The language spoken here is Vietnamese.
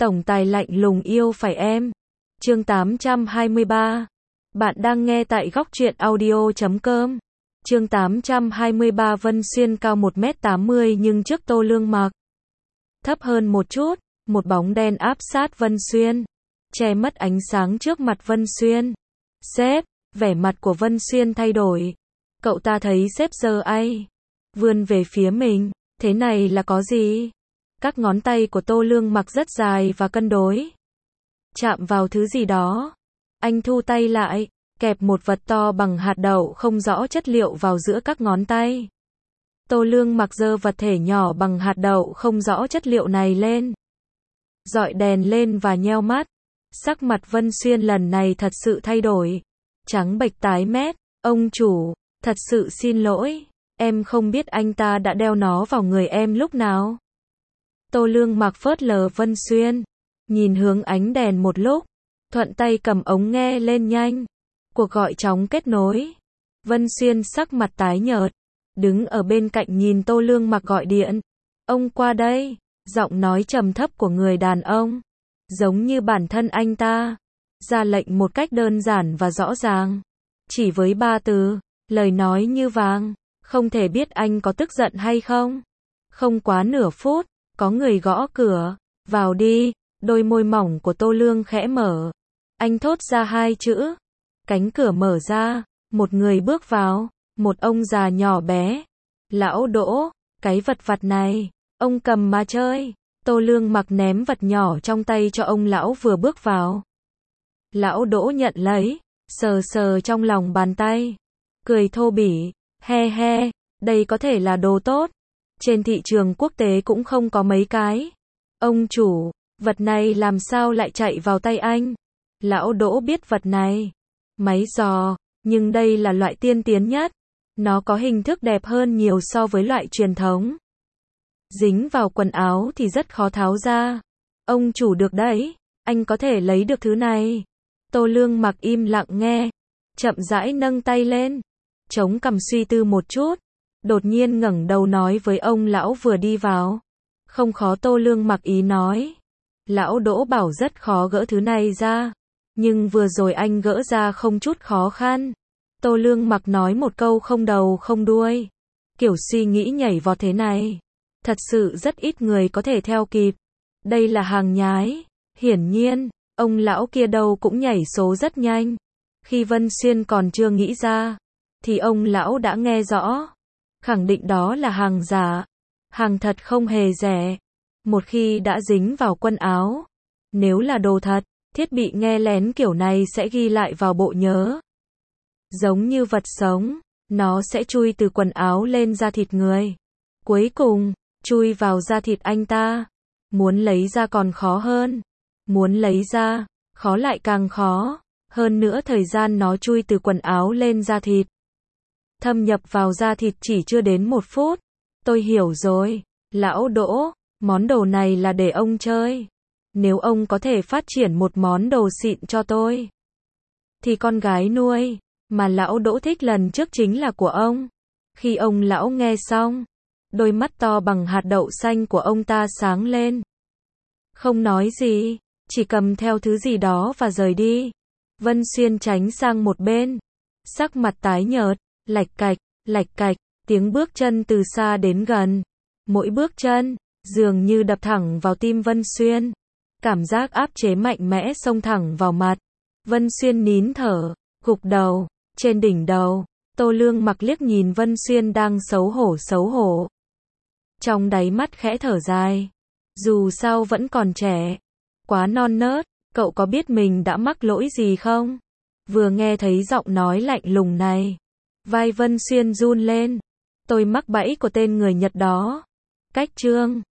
Tổng tài lạnh lùng yêu phải em. Chương 823. Bạn đang nghe tại góc truyện audio.com. Chương 823. Vân Xuyên cao 1m80 nhưng trước Tô Lương Mặc thấp hơn một chút, một bóng đen áp sát Vân Xuyên, che mất ánh sáng trước mặt Vân Xuyên. Sếp, vẻ mặt của Vân Xuyên thay đổi. Cậu ta thấy sếp giơ tay vươn về phía mình, thế này là có gì? Các ngón tay của Tô Lương Mặc rất dài và cân đối. Chạm vào thứ gì đó. Anh thu tay lại, kẹp một vật to bằng hạt đậu không rõ chất liệu vào giữa các ngón tay. Tô Lương Mặc giơ vật thể nhỏ bằng hạt đậu không rõ chất liệu này lên, dọi đèn lên và nheo mắt. Sắc mặt Vân Xuyên lần này thật sự thay đổi, trắng bệch tái mét. Ông chủ, thật sự xin lỗi, em không biết anh ta đã đeo nó vào người em lúc nào. Tô Lương Mặc phớt lờ Vân Xuyên, nhìn hướng ánh đèn một lúc, thuận tay cầm ống nghe lên nhanh. Cuộc gọi chóng kết nối. Vân Xuyên sắc mặt tái nhợt, đứng ở bên cạnh nhìn Tô Lương Mặc gọi điện. Ông qua đây, giọng nói trầm thấp của người đàn ông, giống như bản thân anh ta, ra lệnh một cách đơn giản và rõ ràng. Chỉ với 3 từ, lời nói như vàng, không thể biết anh có tức giận hay không. Không quá nửa phút, có người gõ cửa. Vào đi. Đôi môi mỏng của Tô Lương khẽ mở. Anh thốt ra 2 chữ. Cánh cửa mở ra, một người bước vào, một ông già nhỏ bé. Lão Đỗ, cái vật vặt này, ông cầm mà chơi. Tô Lương Mặc ném vật nhỏ trong tay cho ông lão vừa bước vào. Lão Đỗ nhận lấy, sờ sờ trong lòng bàn tay, cười thô bỉ, he he, đây có thể là đồ tốt. Trên thị trường quốc tế cũng không có mấy cái. Ông chủ, vật này làm sao lại chạy vào tay anh? Lão Đỗ biết vật này, máy giò, nhưng đây là loại tiên tiến nhất. Nó có hình thức đẹp hơn nhiều so với loại truyền thống. Dính vào quần áo thì rất khó tháo ra. Ông chủ được đấy, anh có thể lấy được thứ này. Tô Lương Mặc im lặng nghe, chậm rãi nâng tay lên, chống cằm suy tư một chút, đột nhiên ngẩng đầu nói với ông lão vừa đi vào. Không khó. Tô Lương Mặc ý nói. Lão Đỗ bảo rất khó gỡ thứ này ra, nhưng vừa rồi anh gỡ ra không chút khó khăn. Tô Lương Mặc nói một câu không đầu không đuôi. Kiểu suy nghĩ nhảy vọt thế này, thật sự rất ít người có thể theo kịp. Đây là hàng nhái. Hiển nhiên, ông lão kia đâu cũng nhảy số rất nhanh. Khi Vân Xuyên còn chưa nghĩ ra, thì ông lão đã nghe rõ. Khẳng định đó là hàng giả. Hàng thật không hề rẻ. Một khi đã dính vào quần áo, nếu là đồ thật, thiết bị nghe lén kiểu này sẽ ghi lại vào bộ nhớ. Giống như vật sống, nó sẽ chui từ quần áo lên da thịt người. Cuối cùng, chui vào da thịt anh ta. Muốn lấy ra còn khó hơn. Muốn lấy ra, khó lại càng khó. Hơn nữa thời gian nó chui từ quần áo lên da thịt, thâm nhập vào da thịt chỉ chưa đến 1 phút. Tôi hiểu rồi. Lão Đỗ, món đồ này là để ông chơi. Nếu ông có thể phát triển một món đồ xịn cho tôi, thì con gái nuôi mà lão Đỗ thích lần trước chính là của ông. Khi ông lão nghe xong, đôi mắt to bằng hạt đậu xanh của ông ta sáng lên. Không nói gì, chỉ cầm theo thứ gì đó và rời đi. Vân Xuyên tránh sang một bên, sắc mặt tái nhợt, lạch cạch, tiếng bước chân từ xa đến gần. Mỗi bước chân, dường như đập thẳng vào tim Vân Xuyên. Cảm giác áp chế mạnh mẽ xông thẳng vào mặt. Vân Xuyên nín thở, gục đầu. Trên đỉnh đầu, Tô Lương Mặc liếc nhìn Vân Xuyên đang xấu hổ. Trong đáy mắt khẽ thở dài. Dù sao vẫn còn trẻ, quá non nớt. Cậu có biết mình đã mắc lỗi gì không? Vừa nghe thấy giọng nói lạnh lùng này, vai Vân Xuyên run lên. Tôi mắc bẫy của tên người Nhật đó. Cách chương